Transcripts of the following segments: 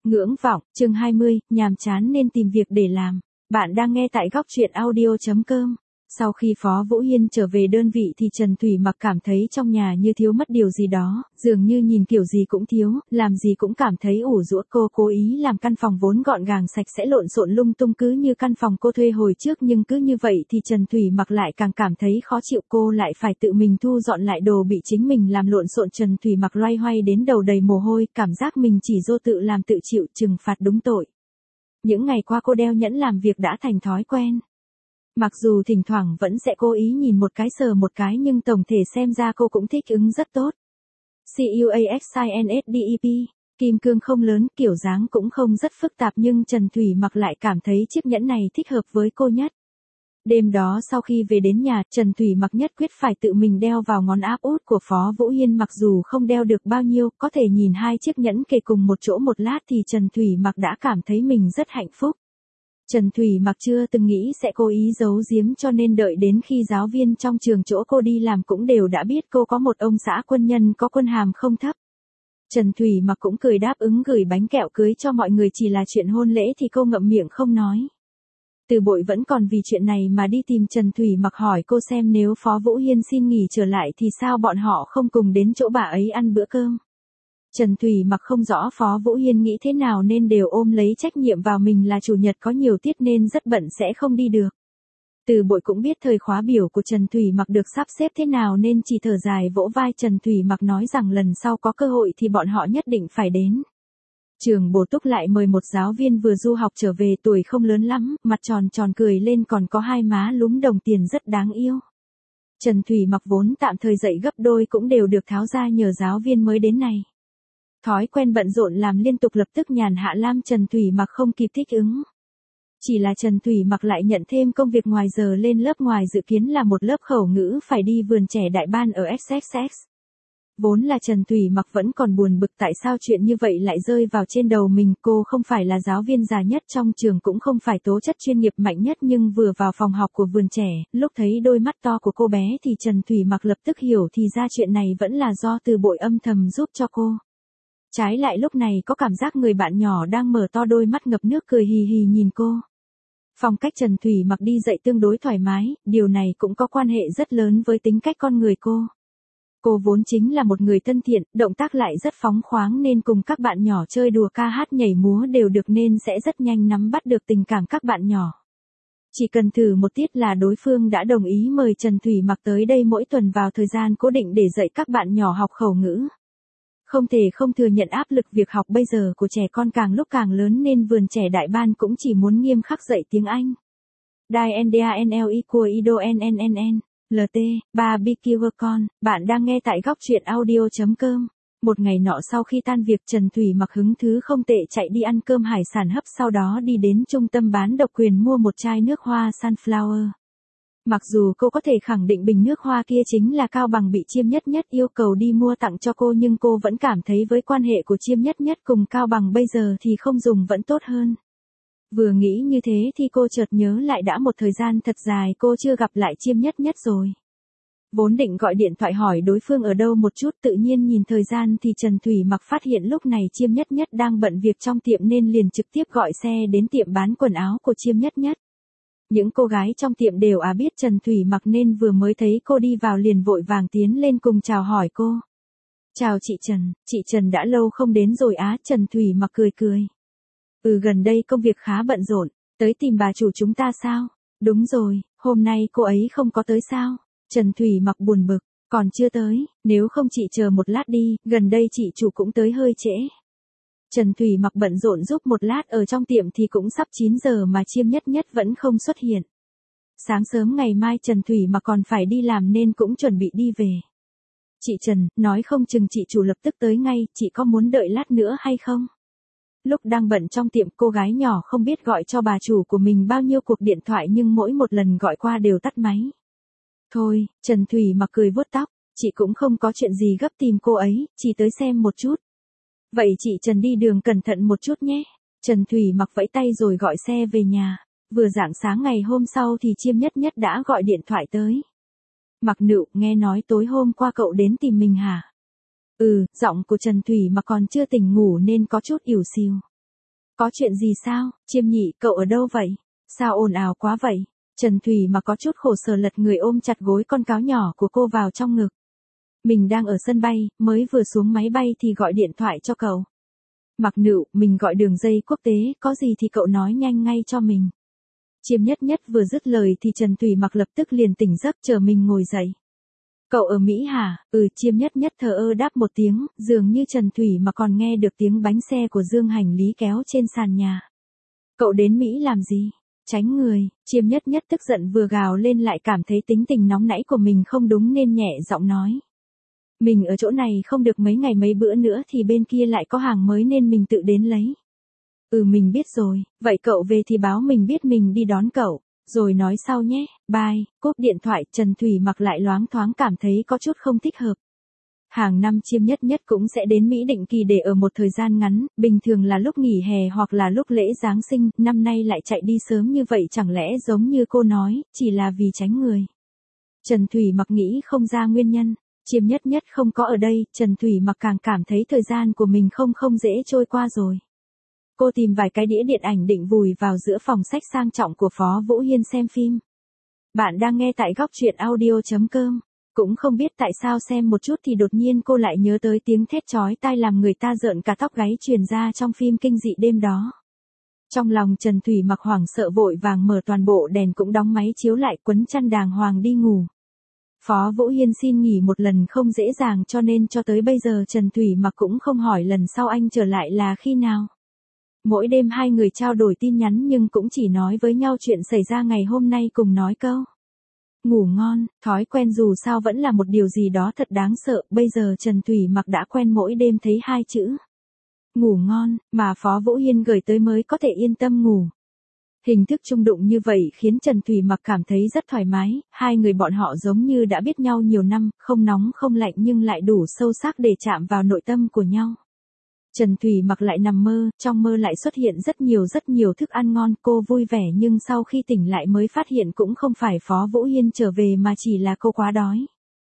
Ngưỡng vọng, chương 20, nhàm chán nên tìm việc để làm. Bạn đang nghe tại góc truyện audio.com. Sau khi Phó Vũ Hiên trở về đơn vị thì Trần Thủy Mặc cảm thấy trong nhà như thiếu mất điều gì đó, dường như nhìn kiểu gì cũng thiếu, làm gì cũng cảm thấy ủ rũ. Cô cố ý làm căn phòng vốn gọn gàng sạch sẽ lộn xộn lung tung cứ như căn phòng cô thuê hồi trước, nhưng cứ như vậy thì Trần Thủy Mặc lại càng cảm thấy khó chịu. Cô lại phải tự mình thu dọn lại đồ bị chính mình làm lộn xộn. Trần Thủy Mặc loay hoay đến đầu đầy mồ hôi, cảm giác mình chỉ do tự làm tự chịu trừng phạt đúng tội. Những ngày qua cô đeo nhẫn làm việc đã thành thói quen. Mặc dù thỉnh thoảng vẫn sẽ cố ý nhìn một cái sờ một cái, nhưng tổng thể xem ra cô cũng thích ứng rất tốt. CUAXINSDEP, kim cương không lớn, kiểu dáng cũng không rất phức tạp, nhưng Trần Thủy Mặc lại cảm thấy chiếc nhẫn này thích hợp với cô nhất. Đêm đó sau khi về đến nhà, Trần Thủy Mặc nhất quyết phải tự mình đeo vào ngón áp út của Phó Vũ Hiên. Mặc dù không đeo được bao nhiêu, có thể nhìn hai chiếc nhẫn kề cùng một chỗ một lát thì Trần Thủy Mặc đã cảm thấy mình rất hạnh phúc. Trần Thủy Mặc chưa từng nghĩ sẽ cố ý giấu giếm, cho nên đợi đến khi giáo viên trong trường chỗ cô đi làm cũng đều đã biết cô có một ông xã quân nhân có quân hàm không thấp. Trần Thủy Mặc cũng cười đáp ứng gửi bánh kẹo cưới cho mọi người, chỉ là chuyện hôn lễ thì cô ngậm miệng không nói. Từ Bội vẫn còn vì chuyện này mà đi tìm Trần Thủy Mặc hỏi cô xem nếu Phó Vũ Hiên xin nghỉ trở lại thì sao bọn họ không cùng đến chỗ bà ấy ăn bữa cơm. Trần Thủy Mặc không rõ Phó Vũ Hiên nghĩ thế nào nên đều ôm lấy trách nhiệm vào mình là chủ nhật có nhiều tiết nên rất bận sẽ không đi được. Từ Bội cũng biết thời khóa biểu của Trần Thủy Mặc được sắp xếp thế nào nên chỉ thở dài vỗ vai Trần Thủy Mặc nói rằng lần sau có cơ hội thì bọn họ nhất định phải đến. Trường bổ túc lại mời một giáo viên vừa du học trở về, tuổi không lớn lắm, mặt tròn tròn cười lên còn có hai má lúm đồng tiền rất đáng yêu. Trần Thủy Mặc vốn tạm thời dậy gấp đôi cũng đều được tháo ra nhờ giáo viên mới đến này. Thói quen bận rộn làm liên tục lập tức nhàn hạ lam Trần Thủy Mặc không kịp thích ứng. Chỉ là Trần Thủy Mặc lại nhận thêm công việc ngoài giờ lên lớp ngoài dự kiến là một lớp khẩu ngữ phải đi vườn trẻ đại ban ở XXX. Vốn là Trần Thủy Mặc vẫn còn buồn bực tại sao chuyện như vậy lại rơi vào trên đầu mình. Cô không phải là giáo viên già nhất trong trường, cũng không phải tố chất chuyên nghiệp mạnh nhất, nhưng vừa vào phòng học của vườn trẻ, lúc thấy đôi mắt to của cô bé thì Trần Thủy Mặc lập tức hiểu thì ra chuyện này vẫn là do Từ Bội âm thầm giúp cho cô. Trái lại lúc này có cảm giác người bạn nhỏ đang mở to đôi mắt ngập nước cười hì hì nhìn cô. Phong cách Trần Thủy Mặc đi dạy tương đối thoải mái, điều này cũng có quan hệ rất lớn với tính cách con người cô. Cô vốn chính là một người thân thiện, động tác lại rất phóng khoáng nên cùng các bạn nhỏ chơi đùa ca hát nhảy múa đều được nên sẽ rất nhanh nắm bắt được tình cảm các bạn nhỏ. Chỉ cần thử một tiết là đối phương đã đồng ý mời Trần Thủy Mặc tới đây mỗi tuần vào thời gian cố định để dạy các bạn nhỏ học khẩu ngữ. Không thể không thừa nhận áp lực việc học bây giờ của trẻ con càng lúc càng lớn nên vườn trẻ đại ban cũng chỉ muốn nghiêm khắc dạy tiếng Anh. DANDANLI của IDO NNNN. LT, Barbecue con, bạn đang nghe tại góc truyện audio.com. Một ngày nọ sau khi tan việc, Trần Thủy Mặc hứng thú không tệ chạy đi ăn cơm hải sản hấp, sau đó đi đến trung tâm bán độc quyền mua một chai nước hoa Sunflower. Mặc dù cô có thể khẳng định bình nước hoa kia chính là Cao Bằng bị Chiêm Nhất Nhất yêu cầu đi mua tặng cho cô, nhưng cô vẫn cảm thấy với quan hệ của Chiêm Nhất Nhất cùng Cao Bằng bây giờ thì không dùng vẫn tốt hơn. Vừa nghĩ như thế thì cô chợt nhớ lại đã một thời gian thật dài cô chưa gặp lại Chiêm Nhất Nhất rồi. Vốn định gọi điện thoại hỏi đối phương ở đâu một chút, tự nhiên nhìn thời gian thì Trần Thủy Mặc phát hiện lúc này Chiêm Nhất Nhất đang bận việc trong tiệm nên liền trực tiếp gọi xe đến tiệm bán quần áo của Chiêm Nhất Nhất. Những cô gái trong tiệm đều biết Trần Thủy Mặc nên vừa mới thấy cô đi vào liền vội vàng tiến lên cùng chào hỏi cô. Chào chị Trần đã lâu không đến rồi á. Trần Thủy Mặc cười cười. Gần đây công việc khá bận rộn, tới tìm bà chủ chúng ta sao? Đúng rồi, hôm nay cô ấy không có tới sao? Trần Thủy Mặc buồn bực, còn chưa tới, nếu không chị chờ một lát đi, gần đây chị chủ cũng tới hơi trễ. Trần Thủy Mặc bận rộn giúp một lát ở trong tiệm thì cũng sắp 9 giờ mà Chiêm Nhất Nhất vẫn không xuất hiện. Sáng sớm ngày mai Trần Thủy Mặc còn phải đi làm nên cũng chuẩn bị đi về. Chị Trần, nói không chừng chị chủ lập tức tới ngay, chị có muốn đợi lát nữa hay không? Lúc đang bận trong tiệm, cô gái nhỏ không biết gọi cho bà chủ của mình bao nhiêu cuộc điện thoại nhưng mỗi một lần gọi qua đều tắt máy. Thôi, Trần Thủy Mặc cười vuốt tóc, chị cũng không có chuyện gì gấp tìm cô ấy, chỉ tới xem một chút. Vậy chị Trần đi đường cẩn thận một chút nhé. Trần Thủy Mặc vẫy tay rồi gọi xe về nhà. Vừa rạng sáng ngày hôm sau thì Chiêm Nhất Nhất đã gọi điện thoại tới. Mặc Nựu, nghe nói tối hôm qua cậu đến tìm mình hả? Giọng của Trần Thủy Mặc còn chưa tỉnh ngủ nên có chút ỉu xìu. Có chuyện gì sao, Chiêm Nhị, cậu ở đâu vậy? Sao ồn ào quá vậy? Trần Thủy Mặc có chút khổ sở lật người ôm chặt gối con cáo nhỏ của cô vào trong ngực. Mình đang ở sân bay, mới vừa xuống máy bay thì gọi điện thoại cho cậu. Mặc Nựu, mình gọi đường dây quốc tế, có gì thì cậu nói nhanh ngay cho mình. Chiêm Nhất Nhất vừa dứt lời thì Trần Thủy Mặc lập tức liền tỉnh giấc chờ mình ngồi dậy. Cậu ở Mỹ hả? Chiêm Nhất Nhất thờ ơ đáp một tiếng, dường như Trần Thủy Mặc còn nghe được tiếng bánh xe của dương hành lý kéo trên sàn nhà. Cậu đến Mỹ làm gì? Tránh người, Chiêm Nhất Nhất tức giận vừa gào lên lại cảm thấy tính tình nóng nảy của mình không đúng nên nhẹ giọng nói. Mình ở chỗ này không được mấy ngày mấy bữa nữa thì bên kia lại có hàng mới nên mình tự đến lấy. Mình biết rồi, vậy cậu về thì báo mình biết mình đi đón cậu, rồi nói sau nhé, bye. Cúp điện thoại, Trần Thủy Mặc lại loáng thoáng cảm thấy có chút không thích hợp. Hàng năm Chiêm Nhất Nhất cũng sẽ đến Mỹ định kỳ để ở một thời gian ngắn, bình thường là lúc nghỉ hè hoặc là lúc lễ Giáng sinh, năm nay lại chạy đi sớm như vậy chẳng lẽ giống như cô nói, chỉ là vì tránh người. Trần Thủy Mặc nghĩ không ra nguyên nhân, Chiêm Nhất Nhất không có ở đây, Trần Thủy Mặc càng cảm thấy thời gian của mình không dễ trôi qua rồi. Cô tìm vài cái đĩa điện ảnh định vùi vào giữa phòng sách sang trọng của Phó Vũ Hiên xem phim. Bạn đang nghe tại góc truyện audio.com. Cũng không biết tại sao xem một chút thì đột nhiên cô lại nhớ tới tiếng thét chói tai làm người ta rợn cả tóc gáy truyền ra trong phim kinh dị đêm đó. Trong lòng Trần Thủy Mặc hoảng sợ vội vàng mở toàn bộ đèn cũng đóng máy chiếu lại quấn chăn đàng hoàng đi ngủ. Phó Vũ Hiên xin nghỉ một lần không dễ dàng cho nên cho tới bây giờ Trần Thủy Mặc cũng không hỏi lần sau anh trở lại là khi nào. Mỗi đêm hai người trao đổi tin nhắn nhưng cũng chỉ nói với nhau chuyện xảy ra ngày hôm nay cùng nói câu. Ngủ ngon, thói quen dù sao vẫn là một điều gì đó thật đáng sợ, bây giờ Trần Thủy Mặc đã quen mỗi đêm thấy hai chữ. Ngủ ngon, mà Phó Vũ Hiên gửi tới mới có thể yên tâm ngủ. Hình thức chung đụng như vậy khiến Trần Thủy Mặc cảm thấy rất thoải mái, hai người bọn họ giống như đã biết nhau nhiều năm, không nóng không lạnh nhưng lại đủ sâu sắc để chạm vào nội tâm của nhau. Trần Thủy Mặc lại nằm mơ, trong mơ lại xuất hiện rất nhiều thức ăn ngon, cô vui vẻ nhưng sau khi tỉnh lại mới phát hiện cũng không phải Phó Vũ Hiên trở về mà chỉ là cô quá đói.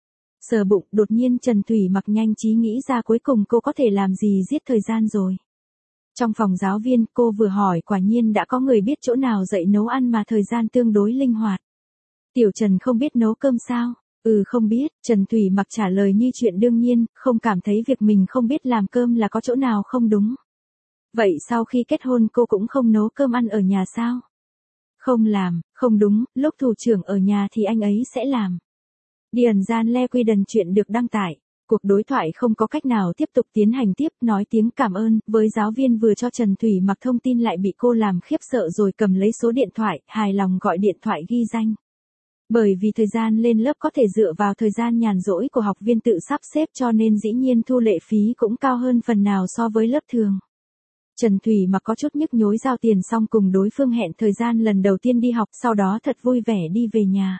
Sờ bụng, đột nhiên Trần Thủy Mặc nhanh trí nghĩ ra cuối cùng cô có thể làm gì giết thời gian rồi. Trong phòng giáo viên, cô vừa hỏi quả nhiên đã có người biết chỗ nào dạy nấu ăn mà thời gian tương đối linh hoạt. Tiểu Trần không biết nấu cơm sao? Không biết, Trần Thủy Mặc trả lời như chuyện đương nhiên, không cảm thấy việc mình không biết làm cơm là có chỗ nào không đúng. Vậy sau khi kết hôn cô cũng không nấu cơm ăn ở nhà sao? Không làm, không đúng, lúc thủ trưởng ở nhà thì anh ấy sẽ làm. Điền Gian Le Quy Đần chuyện được đăng tải. Cuộc đối thoại không có cách nào tiếp tục tiến hành tiếp, nói tiếng cảm ơn, với giáo viên vừa cho Trần Thủy Mặc thông tin lại bị cô làm khiếp sợ rồi cầm lấy số điện thoại, hài lòng gọi điện thoại ghi danh. Bởi vì thời gian lên lớp có thể dựa vào thời gian nhàn rỗi của học viên tự sắp xếp cho nên dĩ nhiên thu lệ phí cũng cao hơn phần nào so với lớp thường. Trần Thủy Mặc có chút nhức nhối giao tiền xong cùng đối phương hẹn thời gian lần đầu tiên đi học, sau đó thật vui vẻ đi về nhà.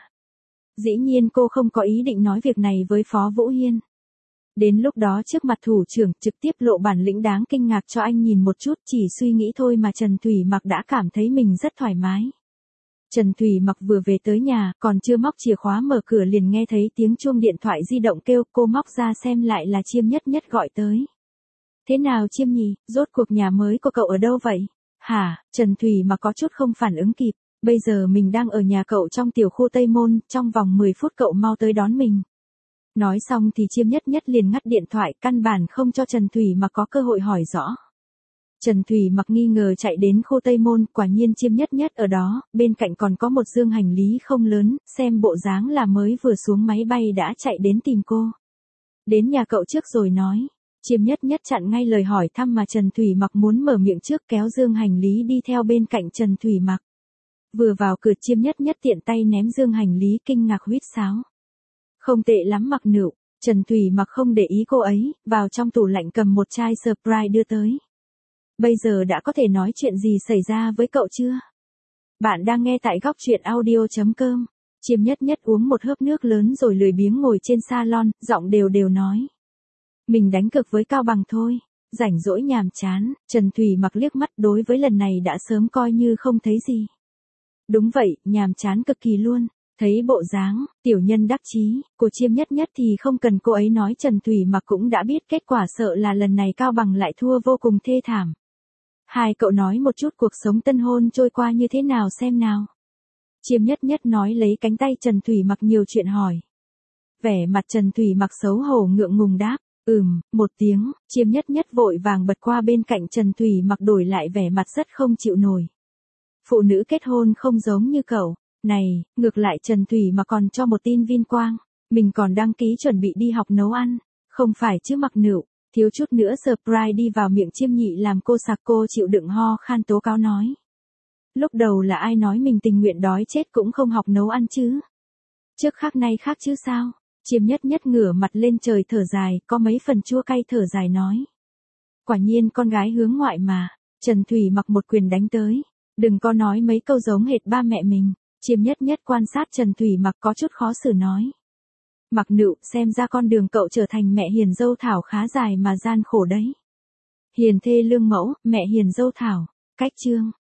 Dĩ nhiên cô không có ý định nói việc này với Phó Vũ Hiên. Đến lúc đó trước mặt thủ trưởng trực tiếp lộ bản lĩnh đáng kinh ngạc cho anh nhìn một chút, chỉ suy nghĩ thôi mà Trần Thủy Mặc đã cảm thấy mình rất thoải mái. Trần Thủy Mặc vừa về tới nhà, còn chưa móc chìa khóa mở cửa liền nghe thấy tiếng chuông điện thoại di động kêu, cô móc ra xem lại là Chiêm Nhất Nhất gọi tới. Thế nào Chiêm nhỉ, rốt cuộc nhà mới của cậu ở đâu vậy? Hả, Trần Thủy Mặc có chút không phản ứng kịp, bây giờ mình đang ở nhà cậu trong tiểu khu Tây Môn, trong vòng 10 phút cậu mau tới đón mình. Nói xong thì Chiêm Nhất Nhất liền ngắt điện thoại, căn bản không cho Trần Thủy Mặc có cơ hội hỏi rõ. Trần Thủy Mặc nghi ngờ chạy đến khu Tây Môn, quả nhiên Chiêm Nhất Nhất ở đó, bên cạnh còn có một dương hành lý không lớn, xem bộ dáng là mới vừa xuống máy bay đã chạy đến tìm cô. Đến nhà cậu trước rồi nói. Chiêm Nhất Nhất chặn ngay lời hỏi thăm mà Trần Thủy Mặc muốn mở miệng trước, kéo dương hành lý đi theo bên cạnh Trần Thủy Mặc. Vừa vào cửa Chiêm Nhất Nhất tiện tay ném dương hành lý kinh ngạc huýt sáo. Không tệ lắm Mặc Nựu. Trần Thủy Mặc không để ý cô ấy, vào trong tủ lạnh cầm một chai Sprite đưa tới. Bây giờ đã có thể nói chuyện gì xảy ra với cậu chưa? Bạn đang nghe tại góc truyện audio.com. Chiêm Nhất Nhất uống một hớp nước lớn rồi lười biếng ngồi trên salon, giọng đều nói. Mình đánh cược với Cao Bằng thôi, rảnh rỗi nhàm chán. Trần Thủy Mặc liếc mắt, đối với lần này đã sớm coi như không thấy gì. Đúng vậy, nhàm chán cực kỳ luôn. Thấy bộ dáng, tiểu nhân đắc chí của Chiêm Nhất Nhất thì không cần cô ấy nói Trần Thủy Mặc cũng đã biết kết quả, sợ là lần này Cao Bằng lại thua vô cùng thê thảm. Hai cậu nói một chút cuộc sống tân hôn trôi qua như thế nào xem nào. Chiêm Nhất Nhất nói lấy cánh tay Trần Thủy Mặc nhiều chuyện hỏi. Vẻ mặt Trần Thủy Mặc xấu hổ ngượng ngùng đáp, một tiếng, Chiêm Nhất Nhất vội vàng bật qua bên cạnh Trần Thủy Mặc đổi lại vẻ mặt rất không chịu nổi. Phụ nữ kết hôn không giống như cậu, này, ngược lại Trần Thủy Mặc còn cho một tin vinh quang, mình còn đăng ký chuẩn bị đi học nấu ăn, không phải chứ Mặc Nựu, thiếu chút nữa surprise đi vào miệng Chiêm Nhị làm cô sặc cô chịu đựng ho khan tố cáo nói. Lúc đầu là ai nói mình tình nguyện đói chết cũng không học nấu ăn chứ? Trước khác nay khác chứ sao? Chiêm Nhất Nhất ngửa mặt lên trời thở dài, có mấy phần chua cay thở dài nói. Quả nhiên con gái hướng ngoại mà, Trần Thủy Mặc một quyền đánh tới. Đừng có nói mấy câu giống hệt ba mẹ mình. Chiêm Nhất Nhất quan sát Trần Thủy Mặc có chút khó xử nói. Mặc Nựu, xem ra con đường cậu trở thành mẹ hiền dâu thảo khá dài mà gian khổ đấy. Hiền thê lương mẫu, mẹ hiền dâu thảo, cách chương.